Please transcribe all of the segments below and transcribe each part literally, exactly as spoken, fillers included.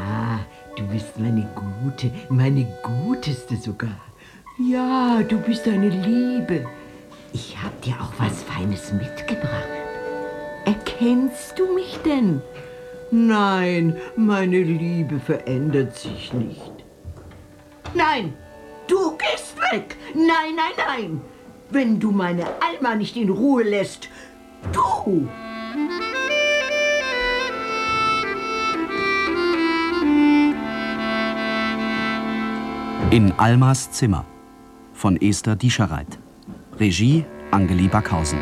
Ja, du bist meine Gute, meine Guteste sogar. Ja, du bist eine Liebe. Ich hab dir auch was Feines mitgebracht. Erkennst du mich denn? Nein, meine Liebe verändert sich nicht. Nein, du gehst weg. Nein, nein, nein. Wenn du meine Alma nicht in Ruhe lässt. Du! In Almas Zimmer von Esther Dieschereit. Regie Angeli Backhausen.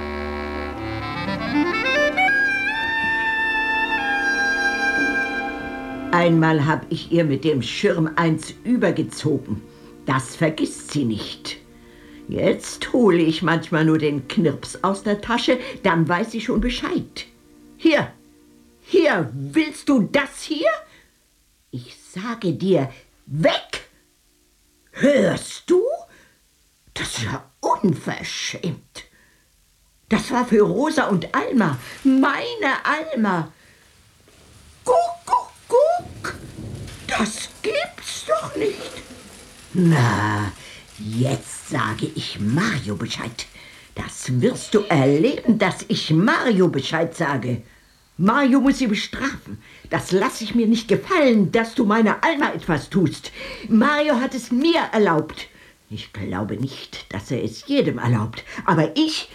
Einmal hab ich ihr mit dem Schirm eins übergezogen. Das vergisst sie nicht. Jetzt hole ich manchmal nur den Knirps aus der Tasche, dann weiß sie schon Bescheid. Hier, hier, willst du das hier? Ich sage dir, weg! Hörst du? Das ist ja unverschämt. Das war für Rosa und Alma, meine Alma. Guck, guck, guck, das gibt's doch nicht. Na, jetzt sage ich Mario Bescheid. Das wirst du erleben, dass ich Mario Bescheid sage. Mario muss sie bestrafen. Das lasse ich mir nicht gefallen, dass du meiner Alma etwas tust. Mario hat es mir erlaubt. Ich glaube nicht, dass er es jedem erlaubt. Aber ich...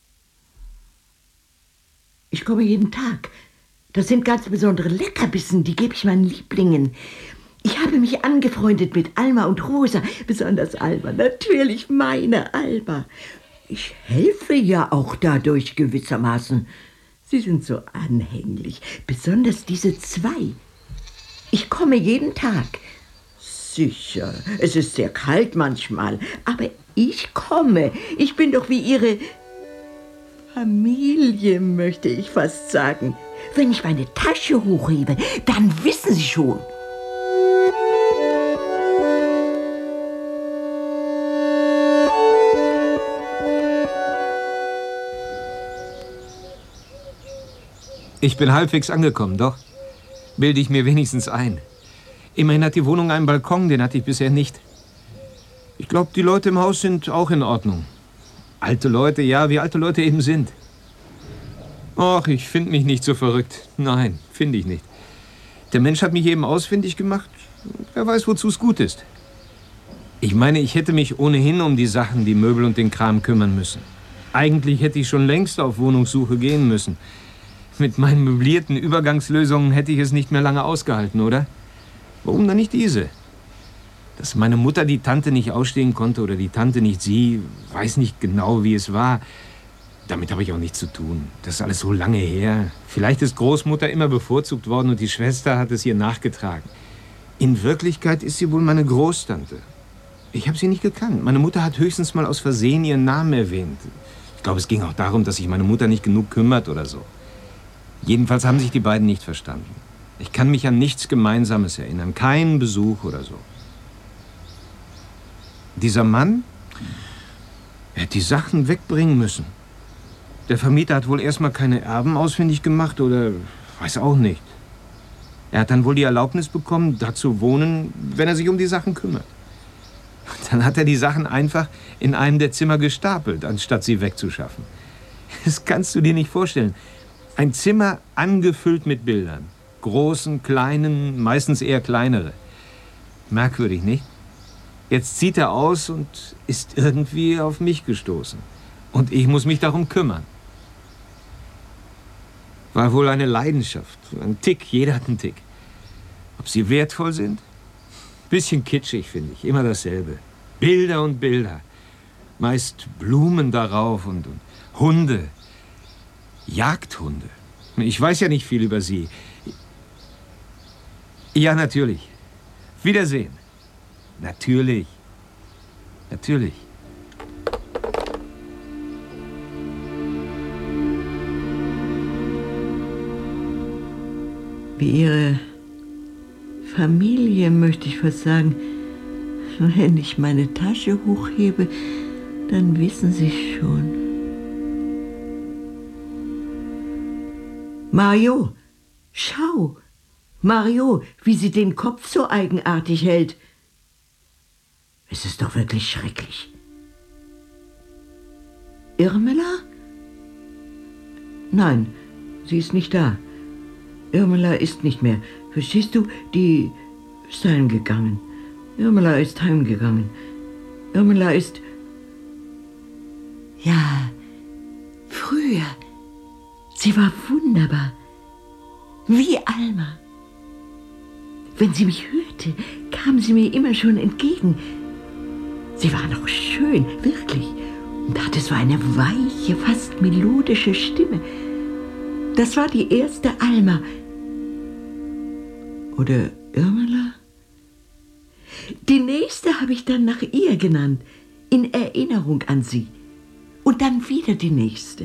Ich komme jeden Tag. Das sind ganz besondere Leckerbissen, die gebe ich meinen Lieblingen. Ich habe mich angefreundet mit Alma und Rosa, besonders Alma, natürlich meine Alma. Ich helfe ja auch dadurch gewissermaßen. Sie sind so anhänglich, besonders diese zwei. Ich komme jeden Tag. Sicher, es ist sehr kalt manchmal, aber ich komme. Ich bin doch wie Ihre Familie, möchte ich fast sagen. Wenn ich meine Tasche hochhebe, dann wissen Sie schon. Ich bin halbwegs angekommen, doch. Bilde ich mir wenigstens ein. Immerhin hat die Wohnung einen Balkon, den hatte ich bisher nicht. Ich glaube, die Leute im Haus sind auch in Ordnung. Alte Leute, ja, wie alte Leute eben sind. Och, ich finde mich nicht so verrückt. Nein, finde ich nicht. Der Mensch hat mich eben ausfindig gemacht. Wer weiß, wozu es gut ist. Ich meine, ich hätte mich ohnehin um die Sachen, die Möbel und den Kram kümmern müssen. Eigentlich hätte ich schon längst auf Wohnungssuche gehen müssen. Mit meinen möblierten Übergangslösungen hätte ich es nicht mehr lange ausgehalten, oder? Warum dann nicht diese? Dass meine Mutter die Tante nicht ausstehen konnte oder die Tante nicht sie, weiß nicht genau, wie es war. Damit habe ich auch nichts zu tun. Das ist alles so lange her. Vielleicht ist Großmutter immer bevorzugt worden und die Schwester hat es ihr nachgetragen. In Wirklichkeit ist sie wohl meine Großtante. Ich habe sie nicht gekannt. Meine Mutter hat höchstens mal aus Versehen ihren Namen erwähnt. Ich glaube, es ging auch darum, dass sich meine Mutter nicht genug kümmert oder so. Jedenfalls haben sich die beiden nicht verstanden. Ich kann mich an nichts Gemeinsames erinnern, keinen Besuch oder so. Dieser Mann, er hat die Sachen wegbringen müssen. Der Vermieter hat wohl erstmal keine Erben ausfindig gemacht oder weiß auch nicht. Er hat dann wohl die Erlaubnis bekommen, da zu wohnen, wenn er sich um die Sachen kümmert. Dann hat er die Sachen einfach in einem der Zimmer gestapelt, anstatt sie wegzuschaffen. Das kannst du dir nicht vorstellen. Ein Zimmer angefüllt mit Bildern. Großen, kleinen, meistens eher kleinere. Merkwürdig, nicht? Jetzt zieht er aus und ist irgendwie auf mich gestoßen. Und ich muss mich darum kümmern. War wohl eine Leidenschaft, ein Tick, jeder hat einen Tick. Ob sie wertvoll sind? Bisschen kitschig, finde ich, immer dasselbe. Bilder und Bilder. Meist Blumen darauf und, und Hunde. Jagdhunde. Ich weiß ja nicht viel über sie. Ja, natürlich. Wiedersehen. Natürlich. Natürlich. Wie Ihre Familie, möchte ich fast sagen. Wenn ich meine Tasche hochhebe, dann wissen Sie schon. Mario, schau, Mario, wie sie den Kopf so eigenartig hält. Es ist doch wirklich schrecklich. Irmela? Nein, sie ist nicht da. Irmela ist nicht mehr. Verstehst du? Die ist heimgegangen. Irmela ist heimgegangen. Irmela ist... Ja, früher. Sie war wunderbar. Wie Alma. Wenn sie mich hörte, kam sie mir immer schon entgegen. Sie war noch schön, wirklich, und hatte so eine weiche, fast melodische Stimme. Das war die erste Alma. Oder Irmela? Die nächste habe ich dann nach ihr genannt, in Erinnerung an sie. Und dann wieder die nächste.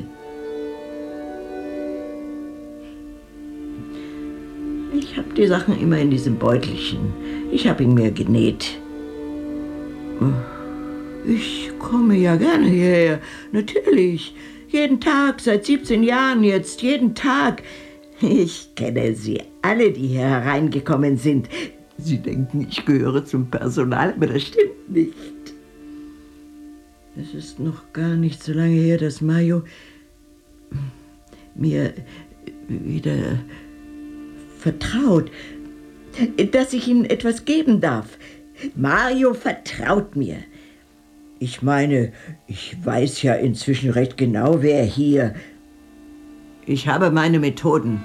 Ich habe die Sachen immer in diesem Beutelchen. Ich habe ihn mir genäht. Ich komme ja gerne hierher, natürlich. Jeden Tag, seit siebzehn Jahren jetzt, jeden Tag. Ich kenne sie alle, die hier hereingekommen sind. Sie denken, ich gehöre zum Personal, aber das stimmt nicht. Es ist noch gar nicht so lange her, dass Mario mir wieder vertraut, dass ich ihm etwas geben darf. Mario vertraut mir. Ich meine, ich weiß ja inzwischen recht genau, wer hier... Ich habe meine Methoden.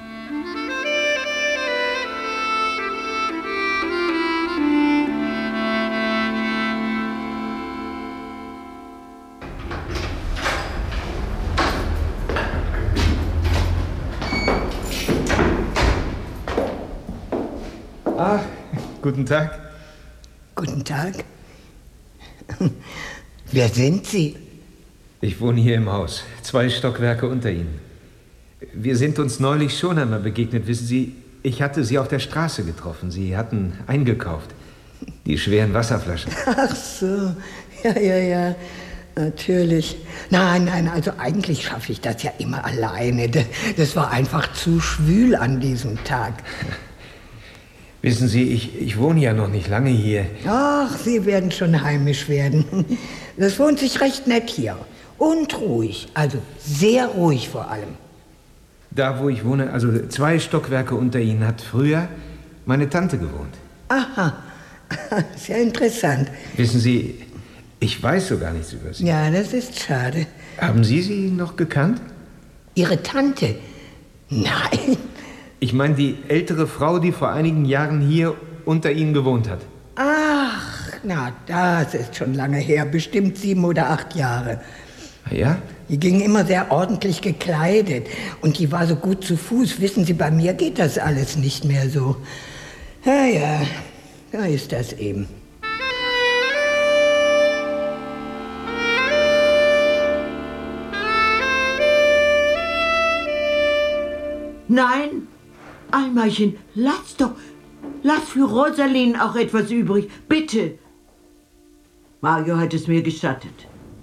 Ah, guten Tag. Guten Tag. Wer sind Sie? Ich wohne hier im Haus, zwei Stockwerke unter Ihnen. Wir sind uns neulich schon einmal begegnet, wissen Sie. Ich hatte Sie auf der Straße getroffen. Sie hatten eingekauft. Die schweren Wasserflaschen. Ach so, ja, ja, ja, natürlich. Nein, nein, also eigentlich schaffe ich das ja immer alleine. Das war einfach zu schwül an diesem Tag. Wissen Sie, ich, ich wohne ja noch nicht lange hier. Ach, Sie werden schon heimisch werden. Das wohnt sich recht nett hier. Und ruhig, also sehr ruhig vor allem. Da, wo ich wohne, also zwei Stockwerke unter Ihnen, hat früher meine Tante gewohnt. Aha, sehr interessant. Wissen Sie, ich weiß so gar nichts über sie. Ja, das ist schade. Haben Sie sie noch gekannt? Ihre Tante? Nein. Ich meine die ältere Frau, die vor einigen Jahren hier unter Ihnen gewohnt hat. Ach, na, das ist schon lange her, bestimmt sieben oder acht Jahre. Ja? Die ging immer sehr ordentlich gekleidet und die war so gut zu Fuß. Wissen Sie, bei mir geht das alles nicht mehr so. Ja, ja, da ist das eben. Nein, Almachen, lass doch, lass für Rosaline auch etwas übrig, bitte. Mario hat es mir gestattet.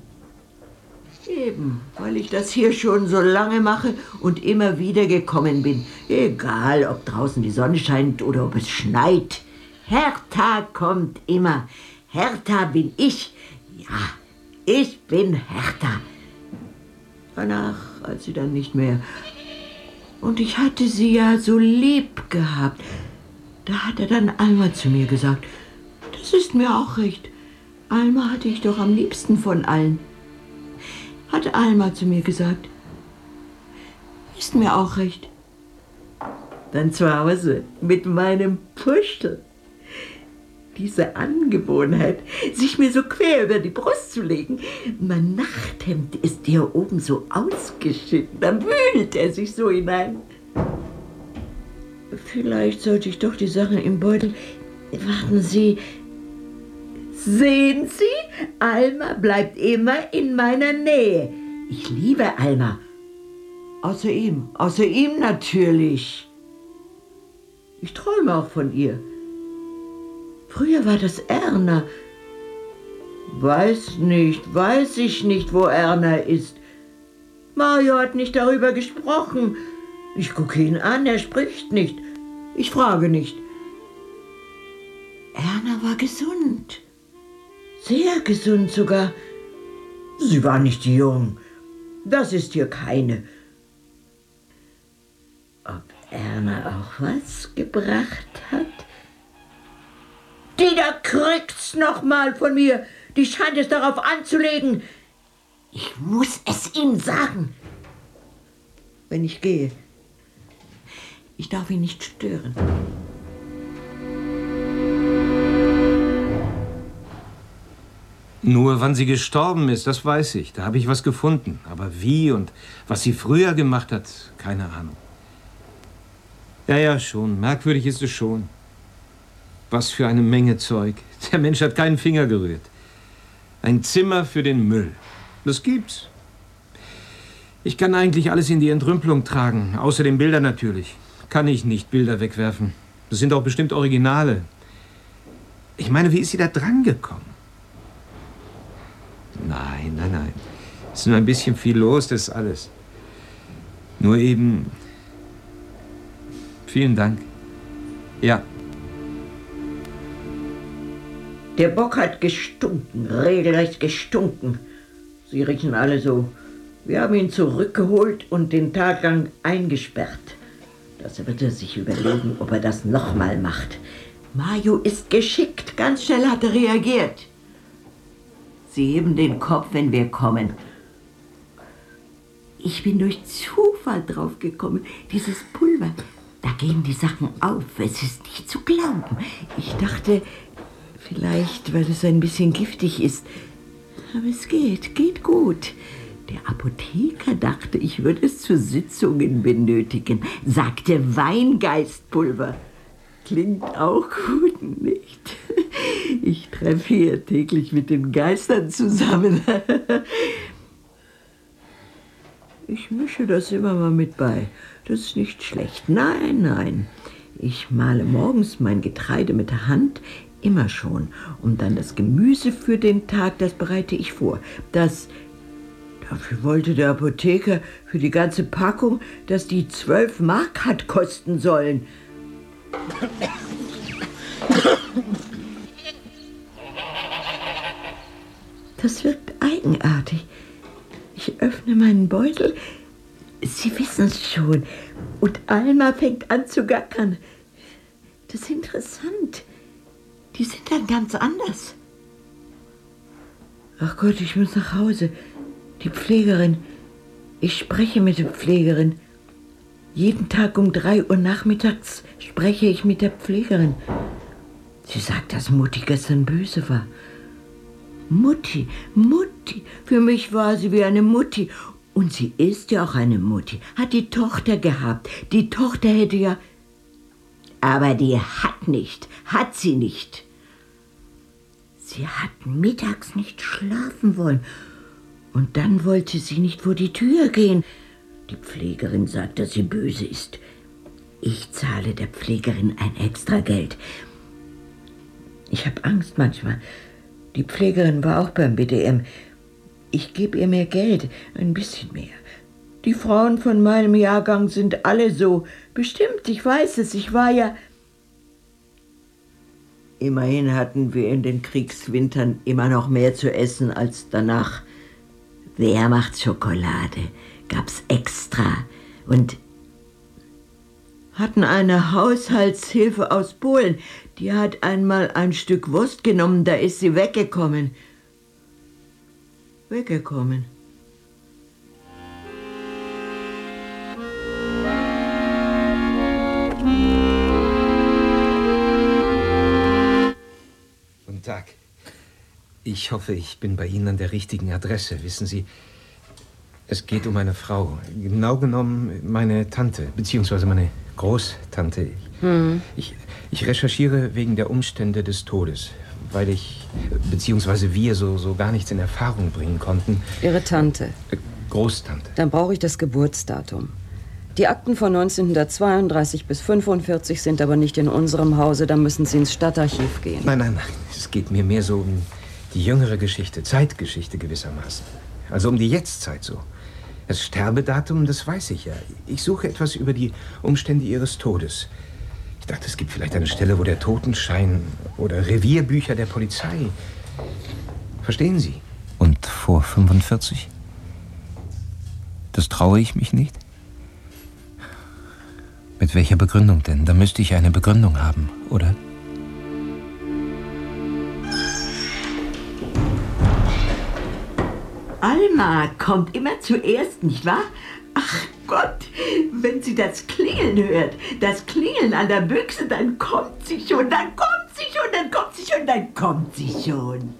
Eben, weil ich das hier schon so lange mache und immer wieder gekommen bin. Egal, ob draußen die Sonne scheint oder ob es schneit. Hertha kommt immer. Hertha bin ich. Ja, ich bin Hertha. Danach, als sie dann nicht mehr... Und ich hatte sie ja so lieb gehabt. Da hat er dann Alma zu mir gesagt. Das ist mir auch recht. Alma hatte ich doch am liebsten von allen. Hat Alma zu mir gesagt. Ist mir auch recht. Dann zu Hause mit meinem Puschel. Diese Angewohnheit, sich mir so quer über die Brust zu legen. Mein Nachthemd ist hier oben so ausgeschnitten, da wühlt er sich so hinein. Vielleicht sollte ich doch die Sache im Beutel... Warten Sie. Sehen Sie? Alma bleibt immer in meiner Nähe. Ich liebe Alma. Außer ihm, außer ihm natürlich. Ich träume auch von ihr. Früher war das Erna. Weiß nicht, weiß ich nicht, wo Erna ist. Mario hat nicht darüber gesprochen. Ich gucke ihn an, er spricht nicht. Ich frage nicht. Erna war gesund. Sehr gesund sogar. Sie war nicht jung. Das ist hier keine. Ob Erna auch was gebracht hat? Die da kriegt's noch mal von mir. Die scheint es darauf anzulegen. Ich muss es ihm sagen. Wenn ich gehe. Ich darf ihn nicht stören. Nur wann sie gestorben ist, das weiß ich. Da habe ich was gefunden. Aber wie und was sie früher gemacht hat, keine Ahnung. Ja, ja, schon. Merkwürdig ist es schon. Was für eine Menge Zeug. Der Mensch hat keinen Finger gerührt. Ein Zimmer für den Müll. Das gibt's. Ich kann eigentlich alles in die Entrümpelung tragen. Außer den Bilder natürlich. Kann ich nicht Bilder wegwerfen. Das sind auch bestimmt Originale. Ich meine, wie ist sie da dran gekommen? Nein, nein, nein. Es ist nur ein bisschen viel los, das ist alles. Nur eben... Vielen Dank. Ja. Der Bock hat gestunken, regelrecht gestunken. Sie riechen alle so. Wir haben ihn zurückgeholt und den Tag lang eingesperrt. Das wird er sich überlegen, ob er das nochmal macht. Mario ist geschickt, ganz schnell hat er reagiert. Sie heben den Kopf, wenn wir kommen. Ich bin durch Zufall drauf gekommen. Dieses Pulver, da gehen die Sachen auf. Es ist nicht zu glauben. Ich dachte, vielleicht, weil es ein bisschen giftig ist. Aber es geht, geht gut. Der Apotheker dachte, ich würde es zu Sitzungen benötigen. Sagte Weingeistpulver. Klingt auch gut, nicht? Ich treffe hier täglich mit den Geistern zusammen. Ich mische das immer mal mit bei. Das ist nicht schlecht. Nein, nein. Ich male morgens mein Getreide mit der Hand, immer schon. Und dann das Gemüse für den Tag, das bereite ich vor. Das, dafür wollte der Apotheker für die ganze Packung, dass die zwölf Mark hat kosten sollen. Das wirkt eigenartig. Ich öffne meinen Beutel. Sie wissen es schon. Und Alma fängt an zu gackern. Das ist interessant. Die sind dann ganz anders. Ach Gott, ich muss nach Hause. Die Pflegerin. Ich spreche mit der Pflegerin. Jeden Tag um drei Uhr nachmittags spreche ich mit der Pflegerin. Sie sagt, dass Mutti gestern böse war. Mutti, Mutti. Für mich war sie wie eine Mutti. Und sie ist ja auch eine Mutti. Hat die Tochter gehabt. Die Tochter hätte ja... Aber die hat nicht. Hat sie nicht. Sie hat mittags nicht schlafen wollen. Und dann wollte sie nicht vor die Tür gehen. Die Pflegerin sagt, dass sie böse ist. Ich zahle der Pflegerin ein Extrageld. Ich habe Angst manchmal. Die Pflegerin war auch beim B D M. Ich gebe ihr mehr Geld, ein bisschen mehr. Die Frauen von meinem Jahrgang sind alle so. Bestimmt, ich weiß es, ich war ja... Immerhin hatten wir in den Kriegswintern immer noch mehr zu essen als danach. Wehrmachtsschokolade gab's extra und hatten eine Haushaltshilfe aus Polen. Die hat einmal ein Stück Wurst genommen, da ist sie weggekommen. Weggekommen. Guten Tag. Ich hoffe, ich bin bei Ihnen an der richtigen Adresse. Wissen Sie, es geht um eine Frau. Genau genommen meine Tante, beziehungsweise meine Großtante. Hm. Ich, ich recherchiere wegen der Umstände des Todes, weil ich, beziehungsweise wir so, so gar nichts in Erfahrung bringen konnten. Ihre Tante? Äh, Großtante. Dann brauche ich das Geburtsdatum. Die Akten von neunzehnhundertzweiunddreißig bis fünfundvierzig sind aber nicht in unserem Hause. Da müssen Sie ins Stadtarchiv gehen. Nein, nein, nein. Es geht mir mehr so um die jüngere Geschichte, Zeitgeschichte gewissermaßen. Also um die Jetztzeit so. Das Sterbedatum, das weiß ich ja. Ich suche etwas über die Umstände ihres Todes. dachte, es gibt vielleicht eine Stelle, wo der Totenschein oder Revierbücher der Polizei. Verstehen Sie? Und vor fünfundvierzig? Das traue ich mich nicht. Mit welcher Begründung denn? Da müsste ich eine Begründung haben, oder? Alma kommt immer zuerst, nicht wahr? Ach Gott, wenn sie das Klingeln hört, das Klingeln an der Büchse, dann kommt sie schon, dann kommt sie schon, dann kommt sie schon, dann kommt sie schon.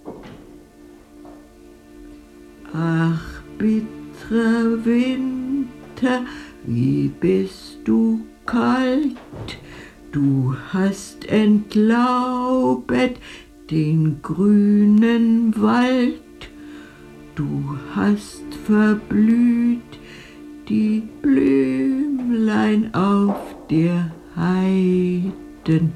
Ach, bitterer Winter, wie bist du kalt, du hast entlaubet den grünen Wald. Du hast verblüht die Blümlein auf der Heiden.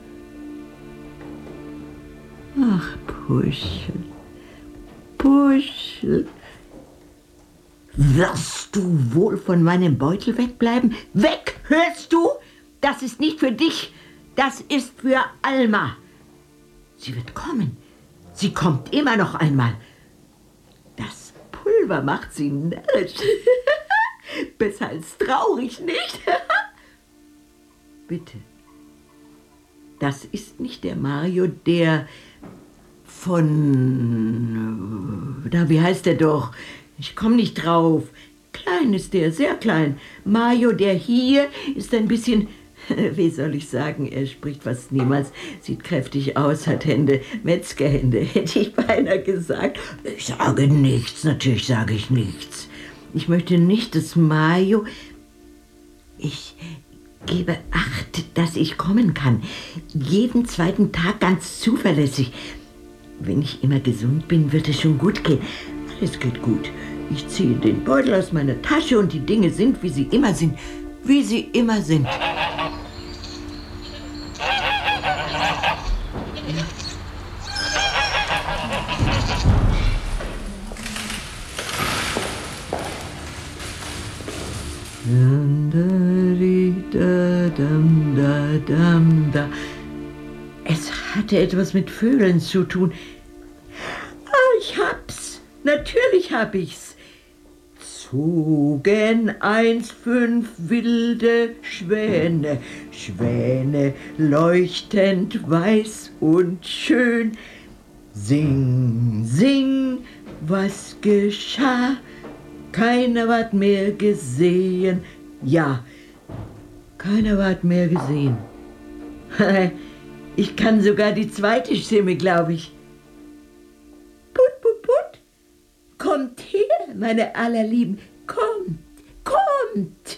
Ach, Puschel, Puschel, wirst du wohl von meinem Beutel wegbleiben? Weg, hörst du? Das ist nicht für dich, das ist für Alma. Sie wird kommen, sie kommt immer noch einmal. Das Pulver macht sie närrisch. Besser als traurig, nicht? Bitte. Das ist nicht der Mario, der von... Na, wie heißt der doch? Ich komme nicht drauf. Klein ist der, sehr klein. Mario, der hier, ist ein bisschen... Wie soll ich sagen, er spricht fast niemals, sieht kräftig aus, hat Hände, Metzgerhände, hätte ich beinahe gesagt. Ich sage nichts, natürlich sage ich nichts. Ich möchte nicht, dass Mario... Ich gebe Acht, dass ich kommen kann. Jeden zweiten Tag ganz zuverlässig. Wenn ich immer gesund bin, wird es schon gut gehen. Alles geht gut. Ich ziehe den Beutel aus meiner Tasche und die Dinge sind, wie sie immer sind. Wie sie immer sind. Es hatte etwas mit Vögeln zu tun. Ah, ich hab's. Natürlich hab ich's. Zogen eins fünf wilde Schwäne, Schwäne leuchtend weiß und schön. Sing, sing, was geschah? Keiner ward mehr gesehen. Ja, keiner ward mehr gesehen. Ich kann sogar die zweite Stimme, glaube ich. Put, put, put. Kommt her, meine Allerlieben. Kommt, kommt.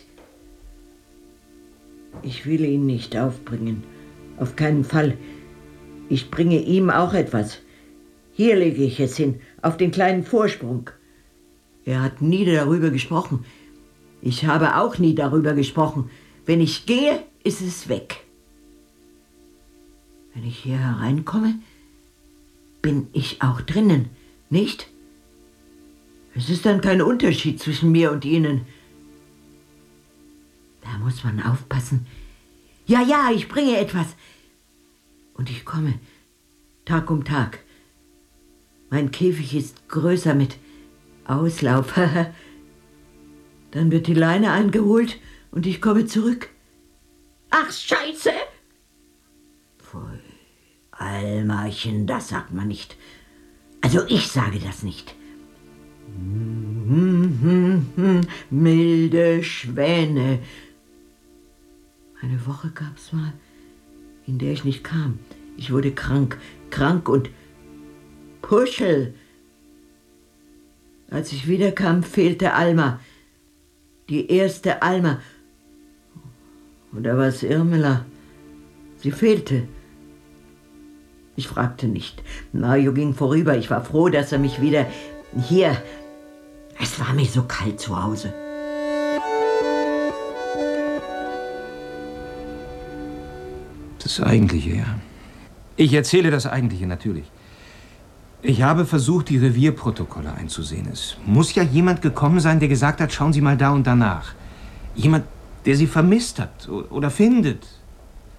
Ich will ihn nicht aufbringen. Auf keinen Fall. Ich bringe ihm auch etwas. Hier lege ich es hin, auf den kleinen Vorsprung. Er hat nie darüber gesprochen. Ich habe auch nie darüber gesprochen. Wenn ich gehe, ist es weg. Wenn ich hier hereinkomme, bin ich auch drinnen, nicht? Es ist dann kein Unterschied zwischen mir und Ihnen. Da muss man aufpassen. Ja, ja, ich bringe etwas. Und ich komme, Tag um Tag. Mein Käfig ist größer mit Auslauf. Dann wird die Leine eingeholt und ich komme zurück. Ach, Scheiße! Pfui, Almachen, das sagt man nicht. Also ich sage das nicht. Milde Schwäne. Eine Woche gab's mal, in der ich nicht kam. Ich wurde krank, krank und Puschel. Als ich wiederkam, fehlte Alma. Die erste Alma. Und da war es Irmela. Sie fehlte. Ich fragte nicht. Mario ging vorüber. Ich war froh, dass er mich wieder hier... Es war mir so kalt zu Hause. Das Eigentliche, ja. Ich erzähle das Eigentliche, natürlich. Ich habe versucht, die Revierprotokolle einzusehen. Es muss ja jemand gekommen sein, der gesagt hat, schauen Sie mal da und danach. Jemand, der Sie vermisst hat oder findet.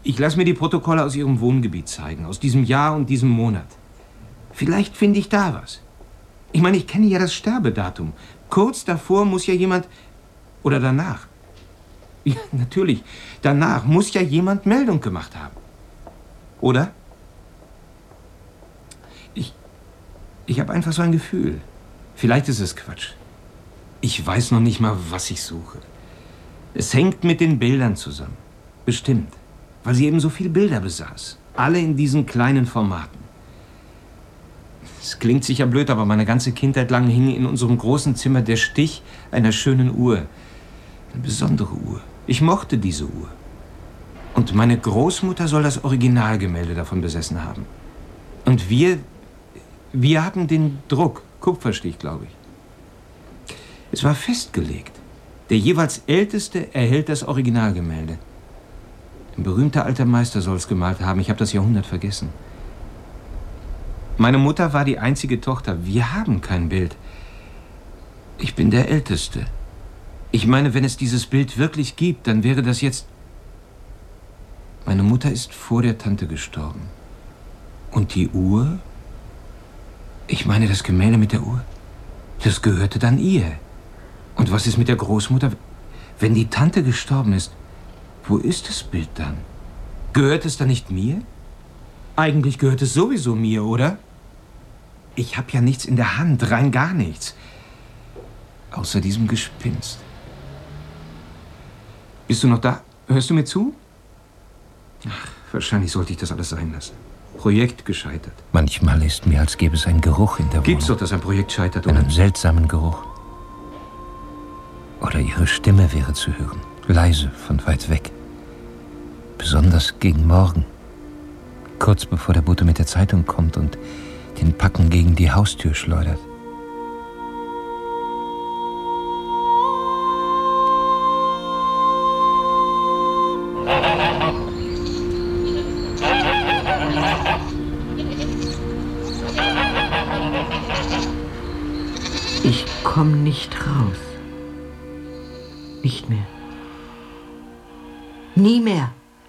Ich lasse mir die Protokolle aus Ihrem Wohngebiet zeigen, aus diesem Jahr und diesem Monat. Vielleicht finde ich da was. Ich meine, ich kenne ja das Sterbedatum. Kurz davor muss ja jemand... Oder danach. Ja, natürlich. Danach muss ja jemand Meldung gemacht haben. Oder? Ich... Ich habe einfach so ein Gefühl. Vielleicht ist es Quatsch. Ich weiß noch nicht mal, was ich suche. Es hängt mit den Bildern zusammen. Bestimmt. Weil sie eben so viele Bilder besaß. Alle in diesen kleinen Formaten. Es klingt sicher blöd, aber meine ganze Kindheit lang hing in unserem großen Zimmer der Stich einer schönen Uhr. Eine besondere Uhr. Ich mochte diese Uhr. Und meine Großmutter soll das Originalgemälde davon besessen haben. Und wir, wir hatten den Druck, Kupferstich, glaube ich. Es war festgelegt. Der jeweils Älteste erhält das Originalgemälde. Ein berühmter alter Meister soll es gemalt haben. Ich habe das Jahrhundert vergessen. Meine Mutter war die einzige Tochter. Wir haben kein Bild. Ich bin der Älteste. Ich meine, wenn es dieses Bild wirklich gibt, dann wäre das jetzt... Meine Mutter ist vor der Tante gestorben. Und die Uhr? Ich meine, das Gemälde mit der Uhr, das gehörte dann ihr. Und was ist mit der Großmutter? Wenn die Tante gestorben ist, wo ist das Bild dann? Gehört es dann nicht mir? Eigentlich gehört es sowieso mir, oder? Ich habe ja nichts in der Hand, rein gar nichts. Außer diesem Gespinst. Bist du noch da? Hörst du mir zu? Ach, wahrscheinlich sollte ich das alles sein lassen. Projekt gescheitert. Manchmal ist mir, als gäbe es einen Geruch in der Wohnung. Gibt's doch, dass ein Projekt scheitert, oder? Einen seltsamen Geruch. Oder ihre Stimme wäre zu hören. Leise, von weit weg. Besonders gegen Morgen. Kurz bevor der Bote mit der Zeitung kommt und den Packen gegen die Haustür schleudert. Ich komme nicht raus. Nicht mehr. Nie mehr.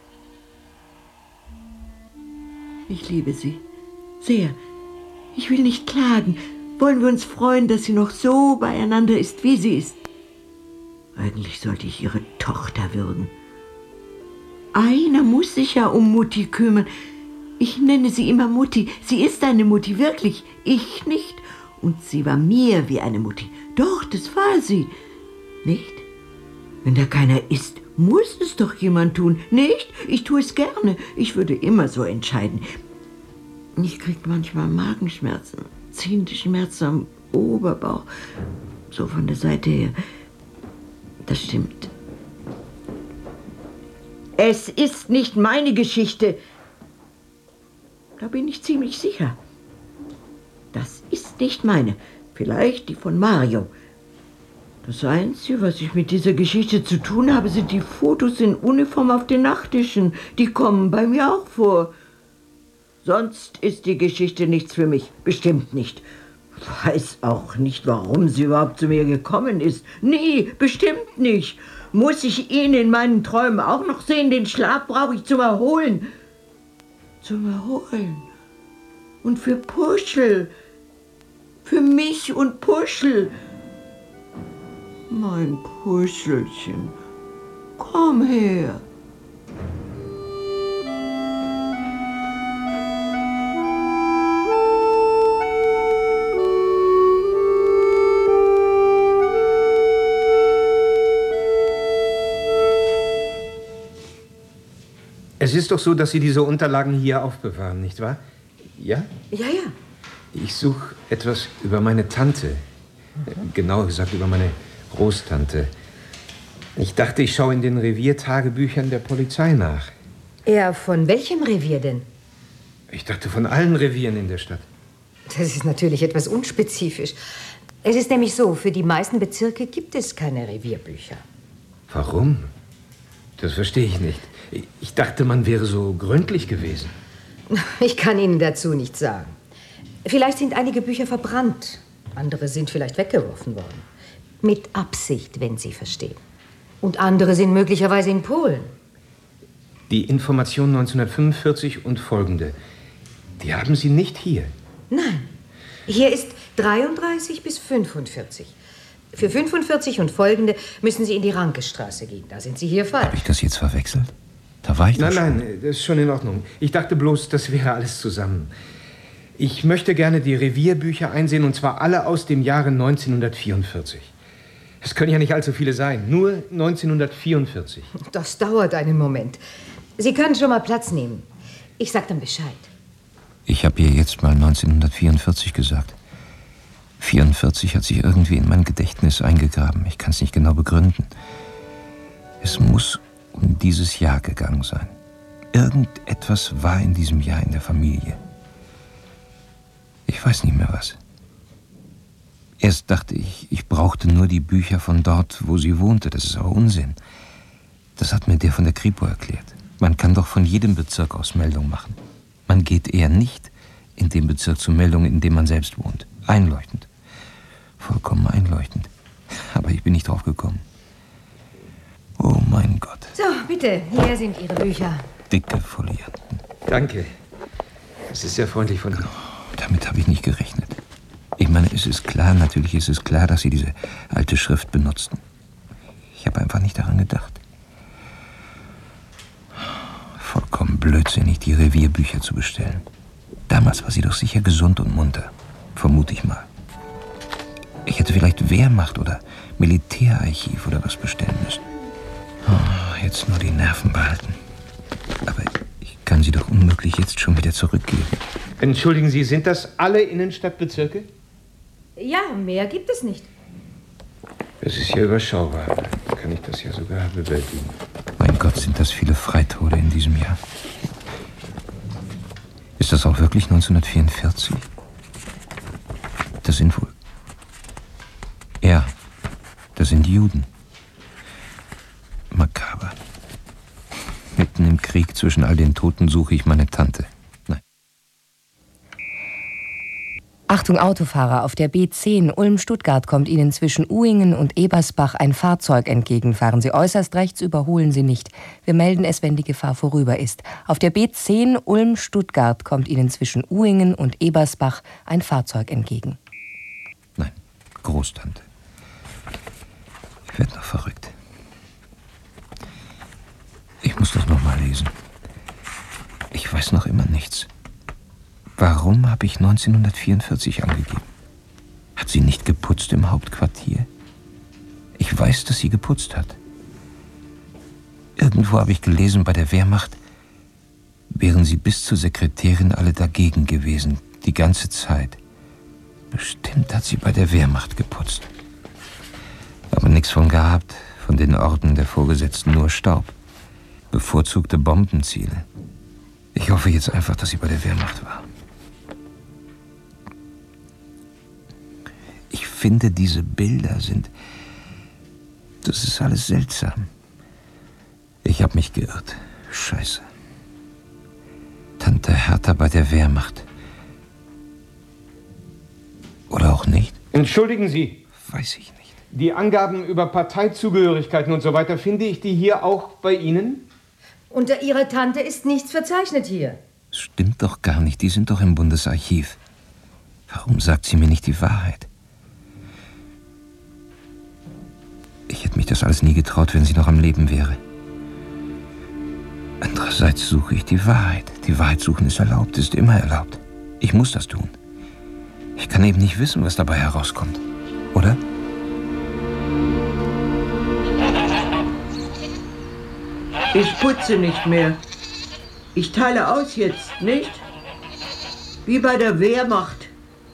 Ich liebe sie. Sehr. Ich will nicht klagen. Wollen wir uns freuen, dass sie noch so beieinander ist, wie sie ist. Eigentlich sollte ich ihre Tochter würden. Einer muss sich ja um Mutti kümmern. Ich nenne sie immer Mutti. Sie ist eine Mutti, wirklich. Ich nicht. Und sie war mir wie eine Mutti. Doch, das war sie. Nicht? Wenn da keiner ist, muss es doch jemand tun. Nicht? Ich tue es gerne. Ich würde immer so entscheiden. Ich kriege manchmal Magenschmerzen, ziehende Schmerzen am Oberbauch. So von der Seite her. Das stimmt. Es ist nicht meine Geschichte. Da bin ich ziemlich sicher. Das ist nicht meine. Vielleicht die von Mario. Das Einzige, was ich mit dieser Geschichte zu tun habe, sind die Fotos in Uniform auf den Nachttischen. Die kommen bei mir auch vor. Sonst ist die Geschichte nichts für mich. Bestimmt nicht. Weiß auch nicht, warum sie überhaupt zu mir gekommen ist. Nie, bestimmt nicht. Muss ich ihn in meinen Träumen auch noch sehen? Den Schlaf brauche ich zum Erholen. Zum Erholen. Und für Puschel. Für mich und Puschel. Mein Puschelchen, komm her. Es ist doch so, dass Sie diese Unterlagen hier aufbewahren, nicht wahr? Ja? Ja, ja. Ich suche etwas über meine Tante. Mhm. Genauer gesagt über meine Großtante. Ich dachte, ich schaue in den Reviertagebüchern der Polizei nach. Ja, von welchem Revier denn? Ich dachte, von allen Revieren in der Stadt. Das ist natürlich etwas unspezifisch. Es ist nämlich so, für die meisten Bezirke gibt es keine Revierbücher. Warum? Das verstehe ich nicht. Ich dachte, man wäre so gründlich gewesen. Ich kann Ihnen dazu nichts sagen. Vielleicht sind einige Bücher verbrannt. Andere sind vielleicht weggeworfen worden. Mit Absicht, wenn Sie verstehen. Und andere sind möglicherweise in Polen. Die Information neunzehnhundertfünfundvierzig und folgende, die haben Sie nicht hier. Nein, hier ist dreiunddreißig bis fünfundvierzig. Für fünfundvierzig und folgende müssen Sie in die Rankestraße gehen. Da sind Sie hier falsch. Habe ich das jetzt verwechselt? Da war ich doch Nein, schon. nein, das ist schon in Ordnung. Ich dachte bloß, das wäre alles zusammen. Ich möchte gerne die Revierbücher einsehen, und zwar alle aus dem Jahre neunzehnhundertvierundvierzig. Es können ja nicht allzu viele sein, nur neunzehnhundertvierundvierzig. Das dauert einen Moment. Sie können schon mal Platz nehmen. Ich sag dann Bescheid. Ich habe ihr jetzt mal neunzehnhundertvierundvierzig gesagt. vierundvierzig hat sich irgendwie in mein Gedächtnis eingegraben. Ich kann es nicht genau begründen. Es muss um dieses Jahr gegangen sein. Irgendetwas war in diesem Jahr in der Familie. Ich weiß nicht mehr was. Erst dachte ich, ich brauchte nur die Bücher von dort, wo sie wohnte. Das ist aber Unsinn. Das hat mir der von der Kripo erklärt. Man kann doch von jedem Bezirk aus Meldung machen. Man geht eher nicht in den Bezirk zur Meldung, in dem man selbst wohnt. Einleuchtend. Vollkommen einleuchtend. Aber ich bin nicht drauf gekommen. Oh mein Gott. So, bitte, hier sind Ihre Bücher. Dicke Folianten. Danke. Das ist sehr freundlich von Ihnen. Damit habe ich nicht gerechnet. Ich meine, es ist klar, natürlich ist es klar, dass Sie diese alte Schrift benutzten. Ich habe einfach nicht daran gedacht. Vollkommen blödsinnig, die Revierbücher zu bestellen. Damals war sie doch sicher gesund und munter. Vermute ich mal. Ich hätte vielleicht Wehrmacht oder Militärarchiv oder was bestellen müssen. Oh, jetzt nur die Nerven behalten. Aber ich kann sie doch unmöglich jetzt schon wieder zurückgeben. Entschuldigen Sie, sind das alle Innenstadtbezirke? Ja, mehr gibt es nicht. Das ist ja überschaubar. Dann kann ich das ja sogar bewältigen. Mein Gott, sind das viele Freitode in diesem Jahr. Ist das auch wirklich neunzehnhundertvierundvierzig? Das sind wohl... Ja, das sind Juden. Makaber. Mitten im Krieg zwischen all den Toten suche ich meine Tante. Nein. Achtung Autofahrer, auf der B zehn Ulm-Stuttgart kommt Ihnen zwischen Uhingen und Ebersbach ein Fahrzeug entgegen. Fahren Sie äußerst rechts, überholen Sie nicht. Wir melden es, wenn die Gefahr vorüber ist. Auf der B zehn Ulm-Stuttgart kommt Ihnen zwischen Uhingen und Ebersbach ein Fahrzeug entgegen. Nein, Großtante. Ich werde noch verrückt. Ich muss das noch mal lesen. Ich weiß noch immer nichts. Warum habe ich neunzehnhundertvierundvierzig angegeben? Hat sie nicht geputzt im Hauptquartier? Ich weiß, dass sie geputzt hat. Irgendwo habe ich gelesen, bei der Wehrmacht wären sie bis zur Sekretärin alle dagegen gewesen, die ganze Zeit. Bestimmt hat sie bei der Wehrmacht geputzt. Aber nichts von gehabt, von den Orden der Vorgesetzten, nur Staub. Bevorzugte Bombenziele. Ich hoffe jetzt einfach, dass sie bei der Wehrmacht war. Ich finde, diese Bilder sind... Das ist alles seltsam. Ich habe mich geirrt. Scheiße. Tante Hertha bei der Wehrmacht. Oder auch nicht? Entschuldigen Sie. Weiß ich nicht. Die Angaben über Parteizugehörigkeiten und so weiter, finde ich die hier auch bei Ihnen? Unter Ihrer Tante ist nichts verzeichnet hier. Das stimmt doch gar nicht. Die sind doch im Bundesarchiv. Warum sagt sie mir nicht die Wahrheit? Ich hätte mich das alles nie getraut, wenn sie noch am Leben wäre. Andererseits suche ich die Wahrheit. Die Wahrheit suchen ist erlaubt, ist immer erlaubt. Ich muss das tun. Ich kann eben nicht wissen, was dabei herauskommt. Oder? Ich putze nicht mehr. Ich teile aus jetzt, nicht? Wie bei der Wehrmacht.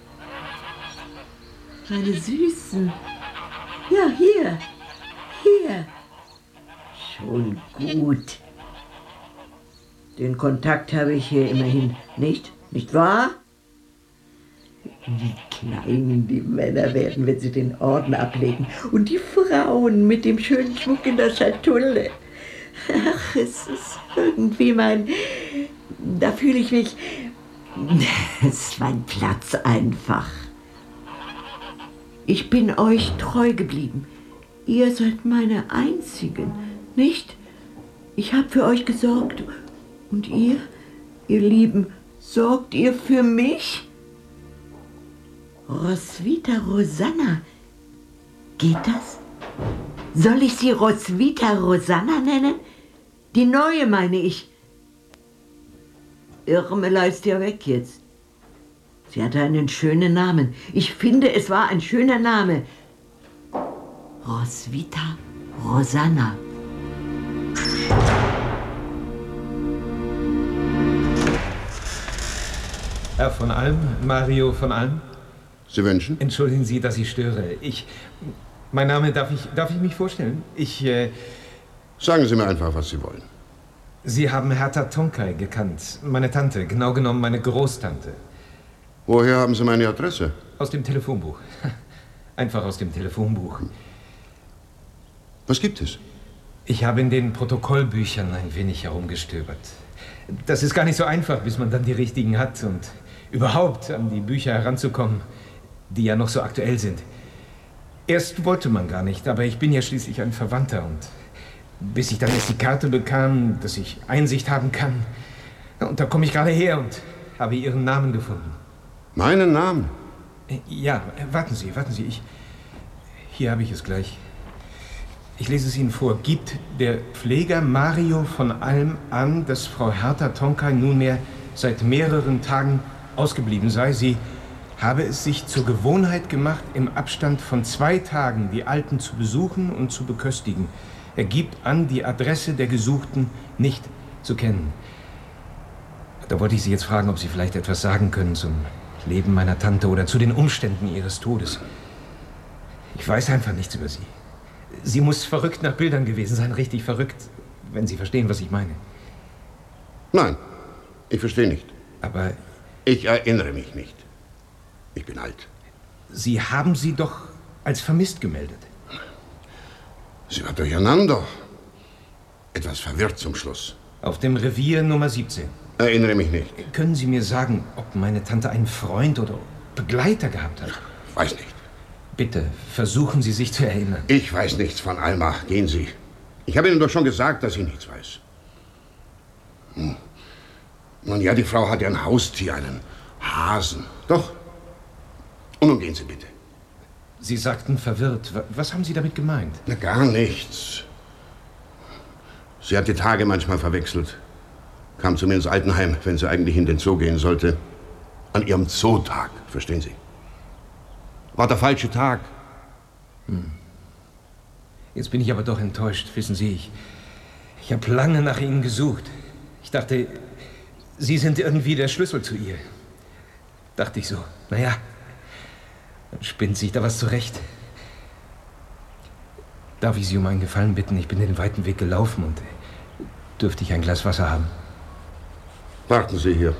Meine Süßen. Ja, hier. Hier. Schon gut. Den Kontakt habe ich hier immerhin, nicht? Nicht wahr? Wie klein die Männer werden, wenn sie den Orden ablegen. Und die Frauen mit dem schönen Schmuck in der Schatulle. Ach, es ist irgendwie mein... Da fühle ich mich... Es ist mein Platz einfach. Ich bin euch treu geblieben. Ihr seid meine Einzigen, nicht? Ich habe für euch gesorgt. Und ihr, ihr Lieben, sorgt ihr für mich? Roswitha Rosanna. Geht das? Soll ich sie Roswitha Rosanna nennen? Die neue, meine ich. Irmela ist ja weg jetzt. Sie hatte einen schönen Namen. Ich finde, es war ein schöner Name. Roswitha Rosanna. Herr von Alm, Mario von Alm. Sie wünschen? Entschuldigen Sie, dass ich störe. Ich... Mein Name, darf ich, darf ich mich vorstellen? Ich, äh... Sagen Sie mir einfach, was Sie wollen. Sie haben Hertha Tonkay gekannt. Meine Tante, genau genommen meine Großtante. Woher haben Sie meine Adresse? Aus dem Telefonbuch. Einfach aus dem Telefonbuch. Was gibt es? Ich habe in den Protokollbüchern ein wenig herumgestöbert. Das ist gar nicht so einfach, bis man dann die richtigen hat und überhaupt an die Bücher heranzukommen, die ja noch so aktuell sind. Erst wollte man gar nicht, aber ich bin ja schließlich ein Verwandter und bis ich dann erst die Karte bekam, dass ich Einsicht haben kann. Und da komme ich gerade her und habe Ihren Namen gefunden. Meinen Namen? Ja, warten Sie, warten Sie, ich... Hier habe ich es gleich. Ich lese es Ihnen vor. Gibt der Pfleger Mario von Alm an, dass Frau Hertha Tonkay nunmehr seit mehreren Tagen ausgeblieben sei. Sie habe es sich zur Gewohnheit gemacht, im Abstand von zwei Tagen die Alten zu besuchen und zu beköstigen. Er gibt an, die Adresse der Gesuchten nicht zu kennen. Da wollte ich Sie jetzt fragen, ob Sie vielleicht etwas sagen können zum Leben meiner Tante oder zu den Umständen ihres Todes. Ich weiß einfach nichts über sie. Sie muss verrückt nach Bildern gewesen sein, richtig verrückt, wenn Sie verstehen, was ich meine. Nein, ich verstehe nicht. Aber... Ich erinnere mich nicht. Ich bin alt. Sie haben sie doch als vermisst gemeldet. Sie war durcheinander. Etwas verwirrt zum Schluss. Auf dem Revier Nummer siebzehn. Erinnere mich nicht. Können Sie mir sagen, ob meine Tante einen Freund oder Begleiter gehabt hat? Weiß nicht. Bitte, versuchen Sie sich zu erinnern. Ich weiß nichts von Alma. Gehen Sie. Ich habe Ihnen doch schon gesagt, dass ich nichts weiß. Hm. Nun ja, die Frau hat ja ein Haustier, einen Hasen. Doch. Und nun gehen Sie bitte. Sie sagten verwirrt. Was haben Sie damit gemeint? Na, gar nichts. Sie hat die Tage manchmal verwechselt. Kam zu mir ins Altenheim, wenn sie eigentlich in den Zoo gehen sollte. An ihrem Zootag, verstehen Sie? War der falsche Tag. Hm. Jetzt bin ich aber doch enttäuscht, wissen Sie. Ich, ich habe lange nach Ihnen gesucht. Ich dachte, Sie sind irgendwie der Schlüssel zu ihr. Dachte ich so. Naja, dann spinnt sich da was zurecht. Darf ich Sie um einen Gefallen bitten? Ich bin den weiten Weg gelaufen und dürfte ich ein Glas Wasser haben? Warten Sie hier.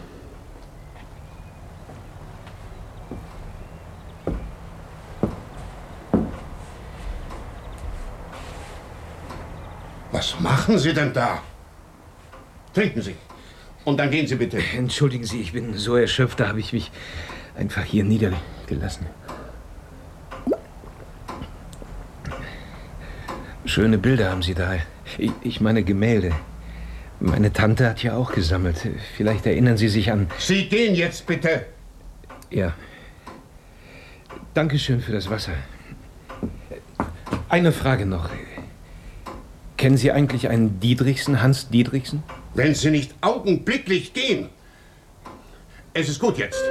Was machen Sie denn da? Trinken Sie. Und dann gehen Sie bitte. Entschuldigen Sie, ich bin so erschöpft, da habe ich mich einfach hier niedergelassen. Schöne Bilder haben Sie da. Ich, ich meine Gemälde. Meine Tante hat ja auch gesammelt. Vielleicht erinnern Sie sich an... Sie gehen jetzt bitte. Ja. Dankeschön für das Wasser. Eine Frage noch. Kennen Sie eigentlich einen Dietrichsen, Hans Dietrichsen? Wenn Sie nicht augenblicklich gehen. Es ist gut jetzt.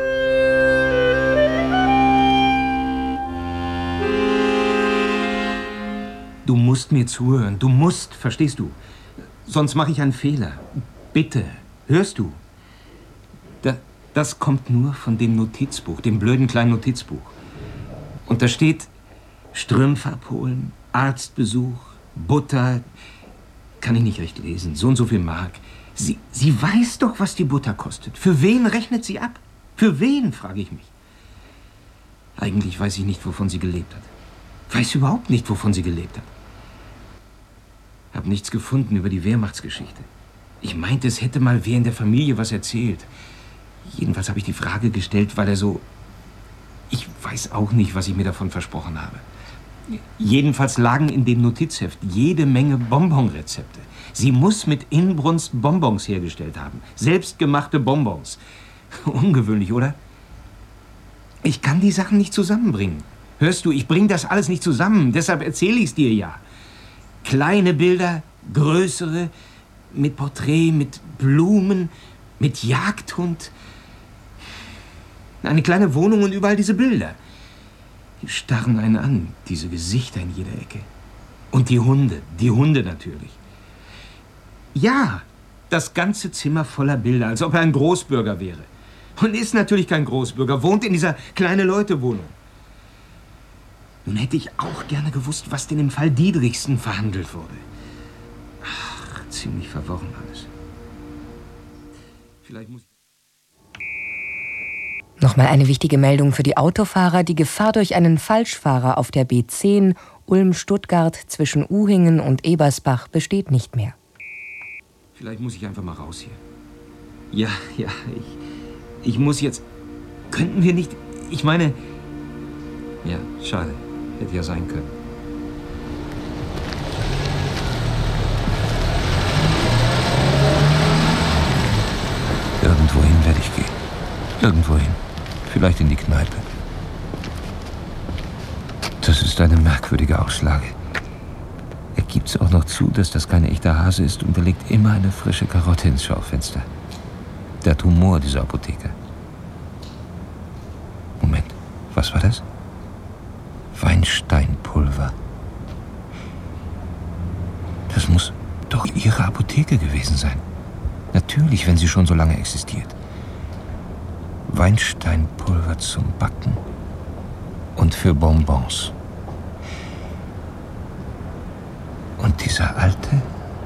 Du musst mir zuhören. Du musst, verstehst du? Sonst mache ich einen Fehler. Bitte, hörst du? Da, das kommt nur von dem Notizbuch, dem blöden kleinen Notizbuch. Und da steht Strümpfe abholen, Arztbesuch, Butter. Kann ich nicht recht lesen. So und so viel Mark. Sie, sie weiß doch, was die Butter kostet. Für wen rechnet sie ab? Für wen, frage ich mich. Eigentlich weiß ich nicht, wovon sie gelebt hat. Weiß überhaupt nicht, wovon sie gelebt hat. Hab nichts gefunden über die Wehrmachtsgeschichte. Ich meinte, es hätte mal wer in der Familie was erzählt. Jedenfalls habe ich die Frage gestellt, weil er so... Ich weiß auch nicht, was ich mir davon versprochen habe. Jedenfalls lagen in dem Notizheft jede Menge Bonbonrezepte. Sie muss mit Inbrunst Bonbons hergestellt haben. Selbstgemachte Bonbons. Ungewöhnlich, oder? Ich kann die Sachen nicht zusammenbringen. Hörst du, ich bringe das alles nicht zusammen. Deshalb erzähle ich es dir ja. Kleine Bilder, größere, mit Porträt, mit Blumen, mit Jagdhund. Eine kleine Wohnung und überall diese Bilder. Die starren einen an, diese Gesichter in jeder Ecke. Und die Hunde, die Hunde natürlich. Ja, das ganze Zimmer voller Bilder, als ob er ein Großbürger wäre. Und ist natürlich kein Großbürger, wohnt in dieser kleine Leute-Wohnung. Nun hätte ich auch gerne gewusst, was denn im Fall Dietrichsen verhandelt wurde. Ach, ziemlich verworren alles. Vielleicht muss... Nochmal eine wichtige Meldung für die Autofahrer. Die Gefahr durch einen Falschfahrer auf der B zehn Ulm-Stuttgart zwischen Uhingen und Ebersbach besteht nicht mehr. Vielleicht muss ich einfach mal raus hier. Ja, ja, ich, ich muss jetzt... Könnten wir nicht... Ich meine... Ja, schade. Hätte ja sein können. Irgendwohin werde ich gehen. Irgendwohin. Vielleicht in die Kneipe. Das ist eine merkwürdige Auslage. Er gibt's auch noch zu, dass das kein echter Hase ist und er legt immer eine frische Karotte ins Schaufenster. Der hat Humor, dieser Apotheker. Moment, was war das? Weinsteinpulver. Das muss doch Ihre Apotheke gewesen sein. Natürlich, wenn sie schon so lange existiert. Weinsteinpulver zum Backen und für Bonbons. Und dieser Alte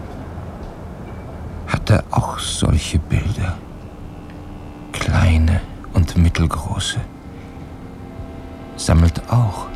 hatte auch solche Bilder. Kleine und mittelgroße. Sammelt auch.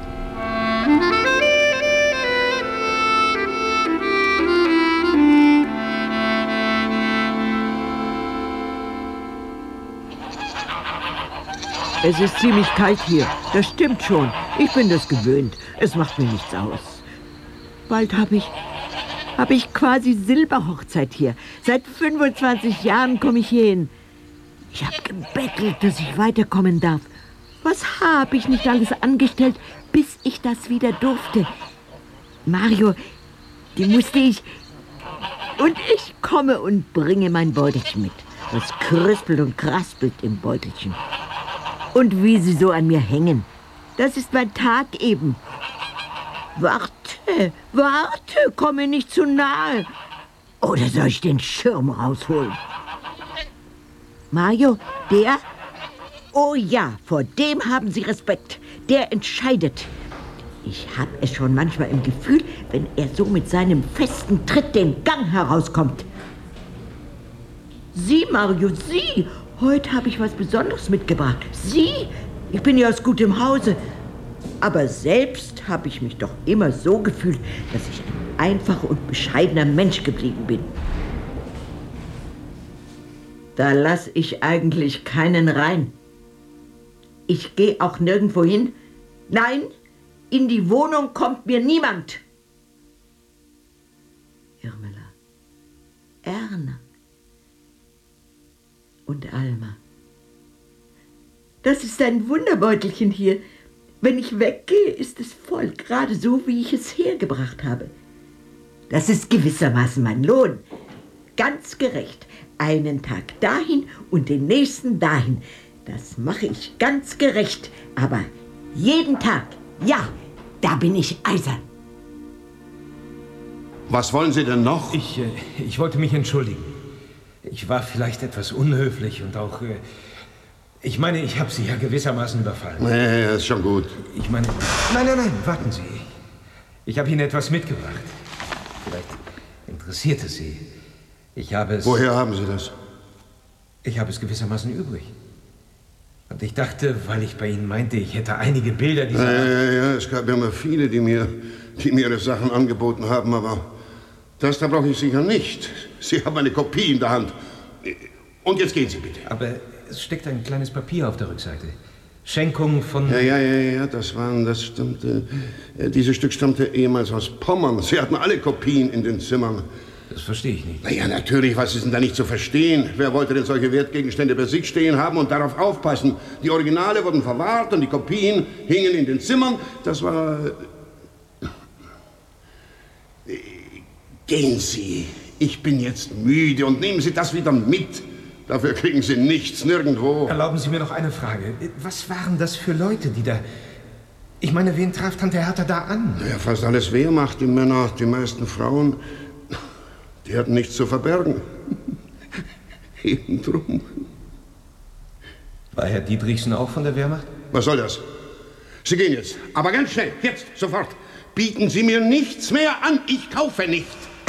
Es ist ziemlich kalt hier. Das stimmt schon. Ich bin das gewöhnt. Es macht mir nichts aus. Bald habe ich, habe ich quasi Silberhochzeit hier. Seit fünfundzwanzig Jahren komme ich hier hin. Ich habe gebettelt, dass ich weiterkommen darf. Was habe ich nicht alles angestellt, bis ich das wieder durfte? Mario, die musste ich... Und ich komme und bringe mein Beutelchen mit. Das krispelt und kraspelt im Beutelchen. Und wie sie so an mir hängen. Das ist mein Tag eben. Warte, warte, komm mir nicht zu nahe. Oder soll ich den Schirm rausholen? Mario, der? Oh ja, vor dem haben Sie Respekt. Der entscheidet. Ich habe es schon manchmal im Gefühl, wenn er so mit seinem festen Tritt den Gang herauskommt. Sie, Mario, Sie! Heute habe ich was Besonderes mitgebracht. Sie? Ich bin ja aus gutem Hause. Aber selbst habe ich mich doch immer so gefühlt, dass ich ein einfacher und bescheidener Mensch geblieben bin. Da lasse ich eigentlich keinen rein. Ich gehe auch nirgendwo hin. Nein, in die Wohnung kommt mir niemand. Irmela, Erna und Alma. Das ist ein Wunderbeutelchen hier. Wenn ich weggehe, ist es voll, gerade so, wie ich es hergebracht habe. Das ist gewissermaßen mein Lohn. Ganz gerecht. Einen Tag dahin und den nächsten dahin. Das mache ich ganz gerecht. Aber jeden Tag, ja, da bin ich eisern. Was wollen Sie denn noch? Ich, äh, ich wollte mich entschuldigen. Ich war vielleicht etwas unhöflich und auch... Äh, ich meine, ich habe Sie ja gewissermaßen überfallen. Nee, ist schon gut. Ich meine... Nein, nein, nein, warten Sie. Ich habe Ihnen etwas mitgebracht. Vielleicht interessiert es Sie. Ich habe es... Woher haben Sie das? Ich habe es gewissermaßen übrig. Und ich dachte, weil ich bei Ihnen meinte, ich hätte einige Bilder dieser... Ja, ja, ja, es gab ja immer viele, die mir, die mir ihre Sachen angeboten haben, aber das da brauche ich sicher nicht. Sie haben eine Kopie in der Hand. Und jetzt gehen Sie bitte. Aber es steckt ein kleines Papier auf der Rückseite. Schenkung von... Ja, ja, ja, ja, das waren, das stammte... Äh, dieses Stück stammte ehemals aus Pommern. Sie hatten alle Kopien in den Zimmern. Das verstehe ich nicht. Na ja, natürlich, was ist denn da nicht zu verstehen? Wer wollte denn solche Wertgegenstände bei sich stehen haben und darauf aufpassen? Die Originale wurden verwahrt und die Kopien hingen in den Zimmern. Das war... Gehen Sie, ich bin jetzt müde und nehmen Sie das wieder mit. Dafür kriegen Sie nichts, nirgendwo. Erlauben Sie mir noch eine Frage. Was waren das für Leute, die da... Ich meine, wen traf Tante Hertha da an? Ja, fast alles Wehrmacht, die Männer, die meisten Frauen. Die hatten nichts zu verbergen. Eben drum. War Herr Dietrichsen auch von der Wehrmacht? Was soll das? Sie gehen jetzt, aber ganz schnell, jetzt, sofort. Bieten Sie mir nichts mehr an, ich kaufe nicht.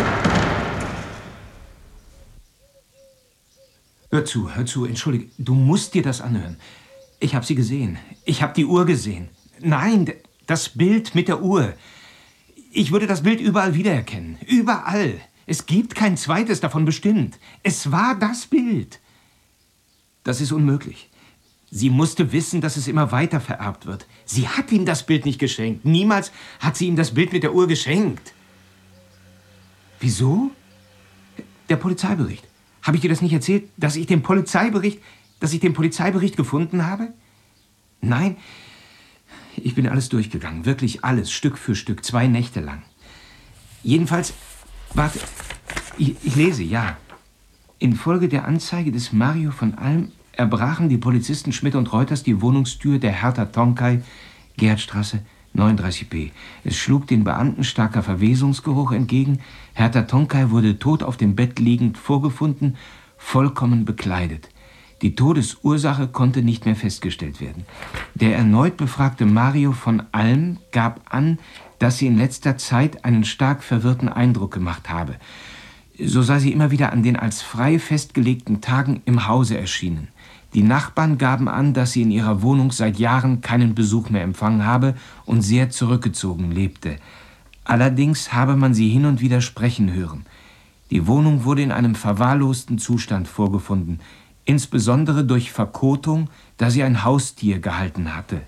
Hör zu, hör zu, entschuldige, du musst dir das anhören. Ich habe sie gesehen. Ich habe die Uhr gesehen. Nein, das Bild mit der Uhr. Ich würde das Bild überall wiedererkennen. Überall. Es gibt kein zweites davon bestimmt. Es war das Bild. Das ist unmöglich. Sie musste wissen, dass es immer weiter vererbt wird. Sie hat ihm das Bild nicht geschenkt. Niemals hat sie ihm das Bild mit der Uhr geschenkt. Wieso? Der Polizeibericht. Habe ich dir das nicht erzählt, dass ich den Polizeibericht, dass ich den Polizeibericht gefunden habe? Nein, ich bin alles durchgegangen, wirklich alles, Stück für Stück, zwei Nächte lang. Jedenfalls, warte, ich, ich lese, ja. Infolge der Anzeige des Mario von Alm erbrachen die Polizisten Schmidt und Reuters die Wohnungstür der Hertha Tonkay, Gerhardstraße neununddreißig b. Es schlug den Beamten starker Verwesungsgeruch entgegen. Hertha Tonkay wurde tot auf dem Bett liegend vorgefunden, vollkommen bekleidet. Die Todesursache konnte nicht mehr festgestellt werden. Der erneut befragte Mario von Alm gab an, dass sie in letzter Zeit einen stark verwirrten Eindruck gemacht habe. So sei sie immer wieder an den als frei festgelegten Tagen im Hause erschienen. Die Nachbarn gaben an, dass sie in ihrer Wohnung seit Jahren keinen Besuch mehr empfangen habe und sehr zurückgezogen lebte. Allerdings habe man sie hin und wieder sprechen hören. Die Wohnung wurde in einem verwahrlosten Zustand vorgefunden, insbesondere durch Verkotung, da sie ein Haustier gehalten hatte.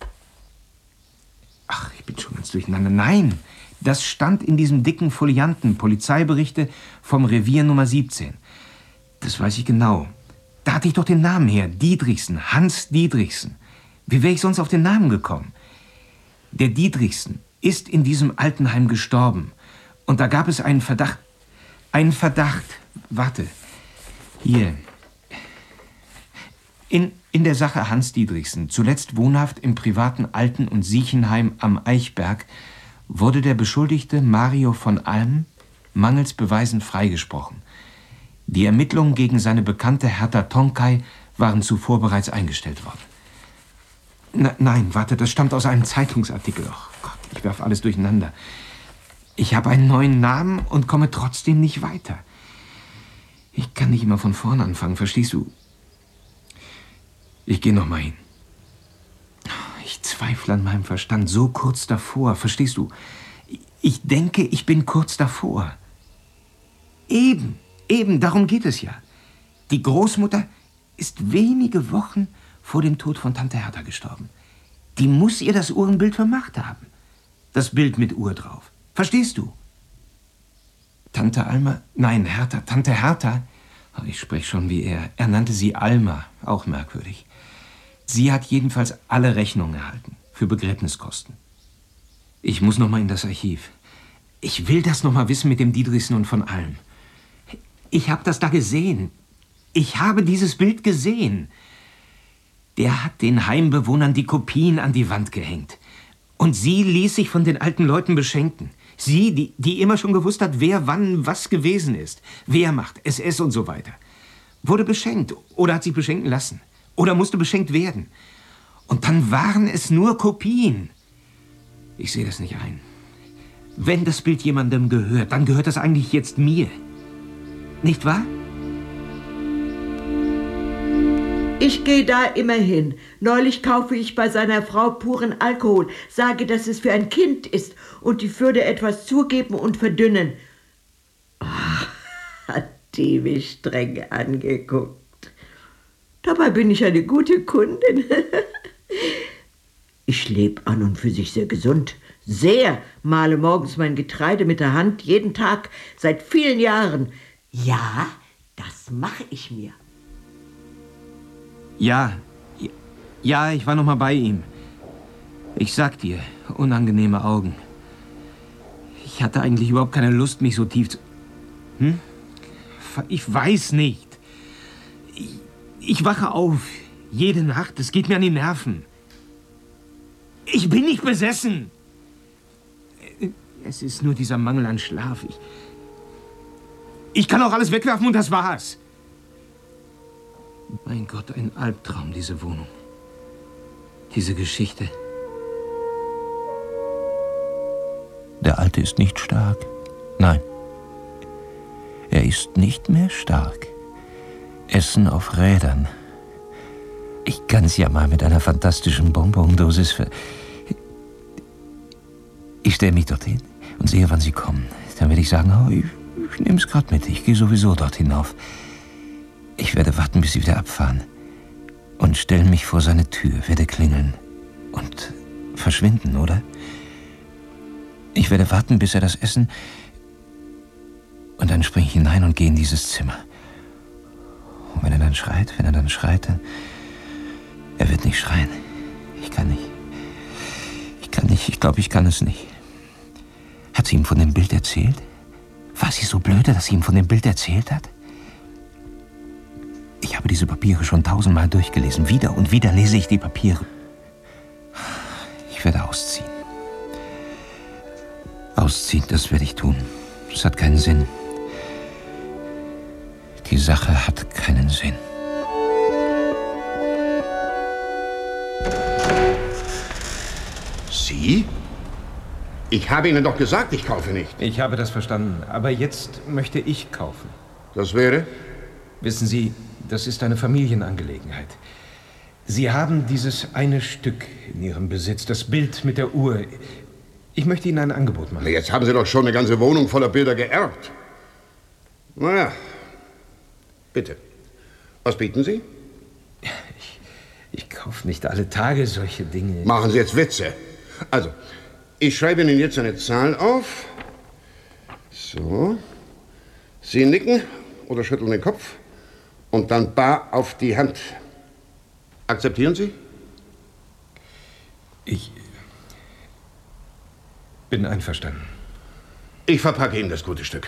Ach, ich bin schon ganz durcheinander. Nein, das stand in diesem dicken Folianten, Polizeiberichte vom Revier Nummer siebzehn. Das weiß ich genau. Da hatte ich doch den Namen her. Dietrichsen, Hans Dietrichsen. Wie wäre ich sonst auf den Namen gekommen? Der Dietrichsen ist in diesem Altenheim gestorben. Und da gab es einen Verdacht. Einen Verdacht. Warte. Hier. In, in der Sache Hans Dietrichsen, zuletzt wohnhaft im privaten Alten- und Siechenheim am Eichberg, wurde der Beschuldigte Mario von Alm mangels Beweisen freigesprochen. Die Ermittlungen gegen seine bekannte Hertha Tonkay waren zuvor bereits eingestellt worden. Na, nein, warte, das stammt aus einem Zeitungsartikel. Oh Gott, ich werfe alles durcheinander. Ich habe einen neuen Namen und komme trotzdem nicht weiter. Ich kann nicht immer von vorn anfangen, verstehst du? Ich gehe noch mal hin. Ich zweifle an meinem Verstand, so kurz davor, verstehst du? Ich denke, ich bin kurz davor. Eben. Eben, darum geht es ja. Die Großmutter ist wenige Wochen vor dem Tod von Tante Hertha gestorben. Die muss ihr das Uhrenbild vermacht haben. Das Bild mit Uhr drauf. Verstehst du? Tante Alma, nein, Hertha, Tante Hertha, oh, ich spreche schon wie er. Er nannte sie Alma, auch merkwürdig. Sie hat jedenfalls alle Rechnungen erhalten, für Begräbniskosten. Ich muss noch mal in das Archiv. Ich will das noch mal wissen mit dem Dietrichsen und von Alm. Ich habe das da gesehen. Ich habe dieses Bild gesehen. Der hat den Heimbewohnern die Kopien an die Wand gehängt. Und sie ließ sich von den alten Leuten beschenken. Sie, die, die immer schon gewusst hat, wer wann was gewesen ist. Wehrmacht, S S und so weiter. Wurde beschenkt oder hat sich beschenken lassen. Oder musste beschenkt werden. Und dann waren es nur Kopien. Ich sehe das nicht ein. Wenn das Bild jemandem gehört, dann gehört das eigentlich jetzt mir. Nicht wahr? Ich gehe da immer hin. Neulich kaufe ich bei seiner Frau puren Alkohol, sage, dass es für ein Kind ist und die würde etwas zugeben und verdünnen. Ach, hat die mich streng angeguckt. Dabei bin ich eine gute Kundin. Ich lebe an und für sich sehr gesund. Sehr. Male morgens mein Getreide mit der Hand, jeden Tag, seit vielen Jahren. Ja, das mache ich mir. Ja, ja, ich war noch mal bei ihm. Ich sag dir, unangenehme Augen. Ich hatte eigentlich überhaupt keine Lust, mich so tief zu... Hm? Ich weiß nicht. Ich, ich wache auf, jede Nacht. Es geht mir an die Nerven. Ich bin nicht besessen. Es ist nur dieser Mangel an Schlaf. Ich, ich kann auch alles wegwerfen und das war's. Mein Gott, ein Albtraum, diese Wohnung. Diese Geschichte. Der Alte ist nicht stark. Nein. Er ist nicht mehr stark. Essen auf Rädern. Ich kann's ja mal mit einer fantastischen Bonbondosis ver... Ich stelle mich dorthin und sehe, wann Sie kommen. Dann werde ich sagen, oh, ich, ich nehme es gerade mit. Ich gehe sowieso dort hinauf. Ich werde warten, bis Sie wieder abfahren. Und stelle mich vor seine Tür, werde klingeln. Und verschwinden, oder? Ich werde warten, bis er das Essen... Und dann springe ich hinein und gehe in dieses Zimmer. Und wenn er dann schreit, wenn er dann schreit, dann... Er wird nicht schreien. Ich kann nicht. Ich kann nicht, ich glaube, ich kann es nicht. Hat sie ihm von dem Bild erzählt? War sie so blöde, dass sie ihm von dem Bild erzählt hat? Ich habe diese Papiere schon tausendmal durchgelesen. Wieder und wieder lese ich die Papiere. Ich werde ausziehen. Ausziehen, das werde ich tun. Es hat keinen Sinn. Die Sache hat keinen Sinn. Sie? Ich habe Ihnen doch gesagt, ich kaufe nicht. Ich habe das verstanden, aber jetzt möchte ich kaufen. Das wäre? Wissen Sie, das ist eine Familienangelegenheit. Sie haben dieses eine Stück in Ihrem Besitz, das Bild mit der Uhr. Ich möchte Ihnen ein Angebot machen. Na, jetzt haben Sie doch schon eine ganze Wohnung voller Bilder geerbt. Na ja, bitte. Was bieten Sie? Ich, ich kaufe nicht alle Tage solche Dinge. Machen Sie jetzt Witze. Also, ich schreibe Ihnen jetzt eine Zahl auf. So. Sie nicken oder schütteln den Kopf und dann bar auf die Hand. Akzeptieren Sie? Ich bin einverstanden. Ich verpacke Ihnen das gute Stück.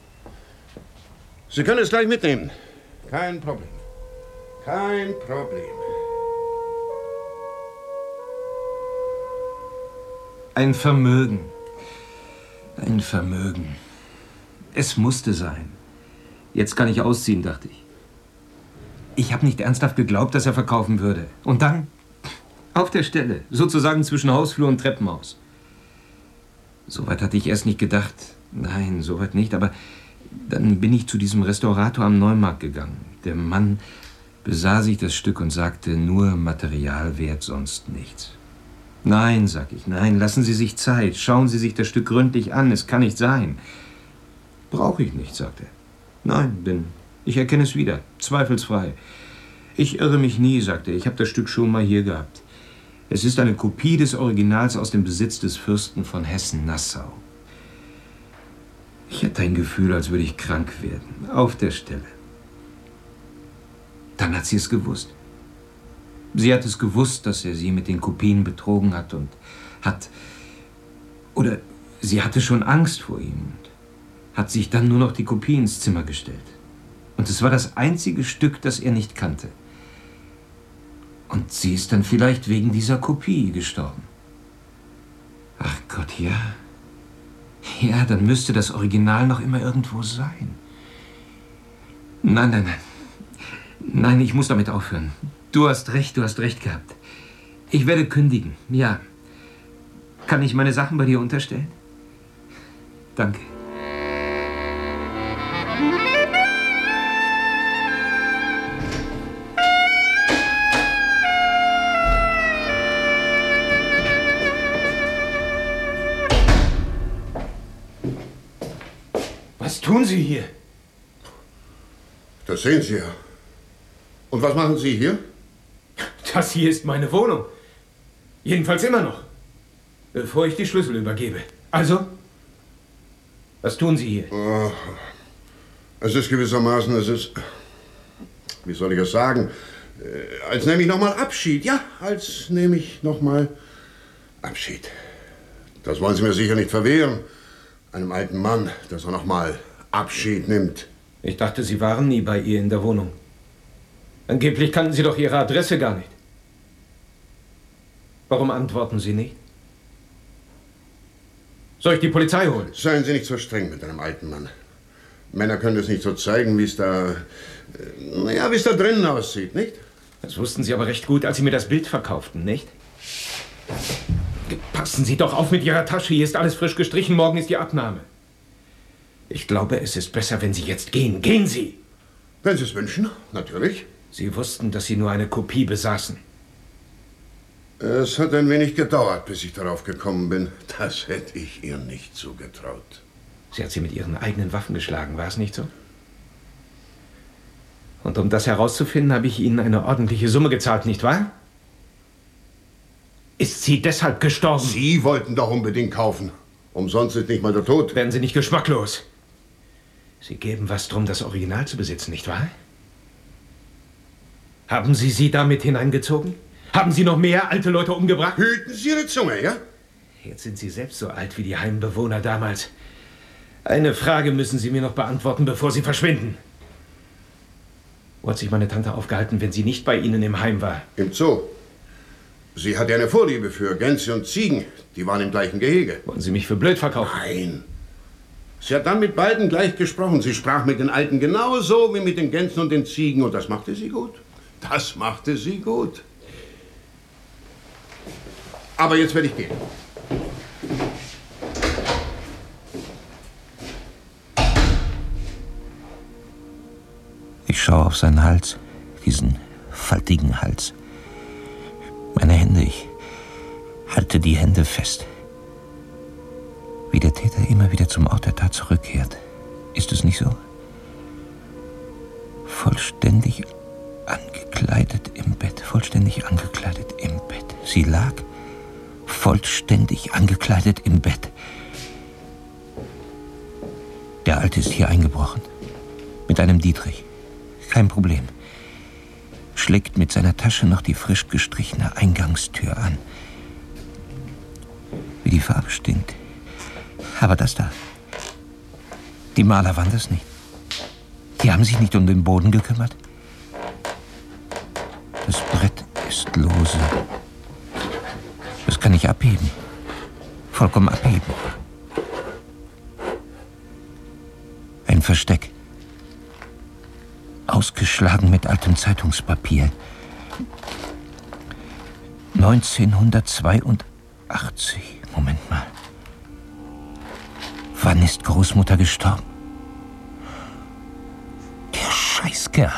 Sie können es gleich mitnehmen. Kein Problem. Kein Problem. Ein Vermögen. Ein Vermögen. Es musste sein. Jetzt kann ich ausziehen, dachte ich. Ich habe nicht ernsthaft geglaubt, dass er verkaufen würde. Und dann, auf der Stelle, sozusagen zwischen Hausflur und Treppenhaus. Soweit hatte ich erst nicht gedacht. Nein, soweit nicht. Aber dann bin ich zu diesem Restaurator am Neumarkt gegangen. Der Mann besah sich das Stück und sagte, nur Materialwert, sonst nichts. Nein, sag ich, nein, lassen Sie sich Zeit. Schauen Sie sich das Stück gründlich an. Es kann nicht sein. Brauche ich nicht, sagte er. Nein, denn ich erkenne es wieder. Zweifelsfrei. Ich irre mich nie, sagte er. Ich habe das Stück schon mal hier gehabt. Es ist eine Kopie des Originals aus dem Besitz des Fürsten von Hessen-Nassau. Ich hatte ein Gefühl, als würde ich krank werden. Auf der Stelle. Dann hat sie es gewusst. Sie hat es gewusst, dass er sie mit den Kopien betrogen hat und hat... Oder sie hatte schon Angst vor ihm und hat sich dann nur noch die Kopie ins Zimmer gestellt. Und es war das einzige Stück, das er nicht kannte. Und sie ist dann vielleicht wegen dieser Kopie gestorben. Ach Gott, ja. Ja, dann müsste das Original noch immer irgendwo sein. Nein, nein, nein. Nein, ich muss damit aufhören. Du hast recht, du hast recht gehabt. Ich werde kündigen, ja. Kann ich meine Sachen bei dir unterstellen? Danke. Was tun Sie hier? Das sehen Sie ja. Und was machen Sie hier? Das hier ist meine Wohnung. Jedenfalls immer noch. Bevor ich die Schlüssel übergebe. Also? Was tun Sie hier? Oh, es ist gewissermaßen, es ist, wie soll ich es sagen, als nehme ich nochmal Abschied. Ja, als nehme ich nochmal Abschied. Das wollen Sie mir sicher nicht verwehren. Einem alten Mann, dass er nochmal Abschied nimmt. Ich dachte, Sie waren nie bei ihr in der Wohnung. Angeblich kannten Sie doch Ihre Adresse gar nicht. Warum antworten Sie nicht? Soll ich die Polizei holen? Seien Sie nicht so streng mit einem alten Mann. Männer können es nicht so zeigen, wie es da, naja, wie es da drinnen aussieht, nicht? Das wussten Sie aber recht gut, als Sie mir das Bild verkauften, nicht? Passen Sie doch auf mit Ihrer Tasche. Hier ist alles frisch gestrichen. Morgen ist die Abnahme. Ich glaube, es ist besser, wenn Sie jetzt gehen. Gehen Sie! Wenn Sie es wünschen, natürlich. Sie wussten, dass Sie nur eine Kopie besaßen. Es hat ein wenig gedauert, bis ich darauf gekommen bin. Das hätte ich ihr nicht zugetraut. Sie hat Sie mit Ihren eigenen Waffen geschlagen, war es nicht so? Und um das herauszufinden, habe ich Ihnen eine ordentliche Summe gezahlt, nicht wahr? Ist sie deshalb gestorben? Sie wollten doch unbedingt kaufen. Umsonst ist nicht mal der Tod. Werden Sie nicht geschmacklos? Sie geben was drum, das Original zu besitzen, nicht wahr? Haben Sie sie damit hineingezogen? Haben Sie noch mehr alte Leute umgebracht? Hüten Sie Ihre Zunge, ja? Jetzt sind Sie selbst so alt wie die Heimbewohner damals. Eine Frage müssen Sie mir noch beantworten, bevor Sie verschwinden. Wo hat sich meine Tante aufgehalten, wenn sie nicht bei Ihnen im Heim war? Im Zoo. Sie hatte eine Vorliebe für Gänse und Ziegen. Die waren im gleichen Gehege. Wollen Sie mich für blöd verkaufen? Nein. Sie hat dann mit beiden gleich gesprochen. Sie sprach mit den Alten genauso wie mit den Gänsen und den Ziegen. Und das machte sie gut. Das machte sie gut. Aber jetzt werde ich gehen. Ich schaue auf seinen Hals, diesen faltigen Hals. Meine Hände, ich halte die Hände fest. Wie der Täter immer wieder zum Ort der Tat zurückkehrt. Ist es nicht so? Vollständig angekleidet im Bett, vollständig angekleidet im Bett. Sie lag vollständig angekleidet im Bett. Der Alte ist hier eingebrochen. Mit einem Dietrich. Kein Problem. Schlägt mit seiner Tasche noch die frisch gestrichene Eingangstür an. Wie die Farbe stinkt. Aber das da. Die Maler waren das nicht. Die haben sich nicht um den Boden gekümmert. Das Brett ist lose. Das kann ich abheben. Vollkommen abheben. Ein Versteck. Ausgeschlagen mit altem Zeitungspapier. neunzehnhundertzweiundachtzig. Moment mal. Wann ist Großmutter gestorben? Der Scheißkerl.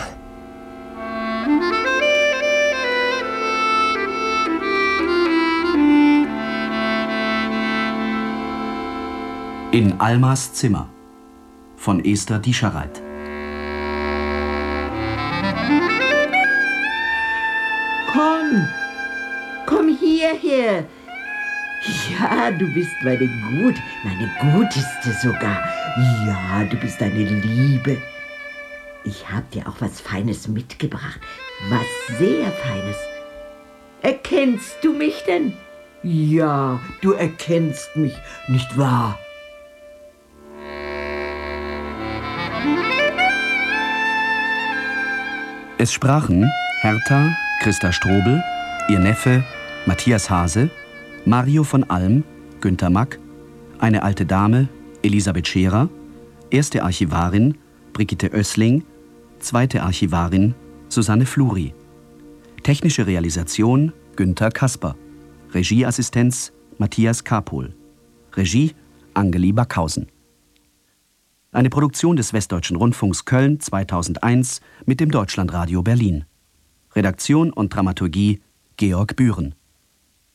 In Almas Zimmer von Esther Dieschereit. Komm, komm hierher. Ja, du bist meine Gut, meine Guteste sogar. Ja, du bist eine Liebe. Ich hab dir auch was Feines mitgebracht. Was sehr Feines. Erkennst du mich denn? Ja, du erkennst mich, nicht wahr? Es sprachen Hertha, Christa Strobel, ihr Neffe, Matthias Hase, Mario von Alm, Günter Mack, eine alte Dame, Elisabeth Scherer, erste Archivarin, Brigitte Oessling, zweite Archivarin, Susanne Fluri. Technische Realisation, Günther Kasper. Regieassistenz, Matthias Kapohl. Regie, Angeli Backhausen. Eine Produktion des Westdeutschen Rundfunks Köln zweitausendeins mit dem Deutschlandradio Berlin. Redaktion und Dramaturgie Georg Bühren.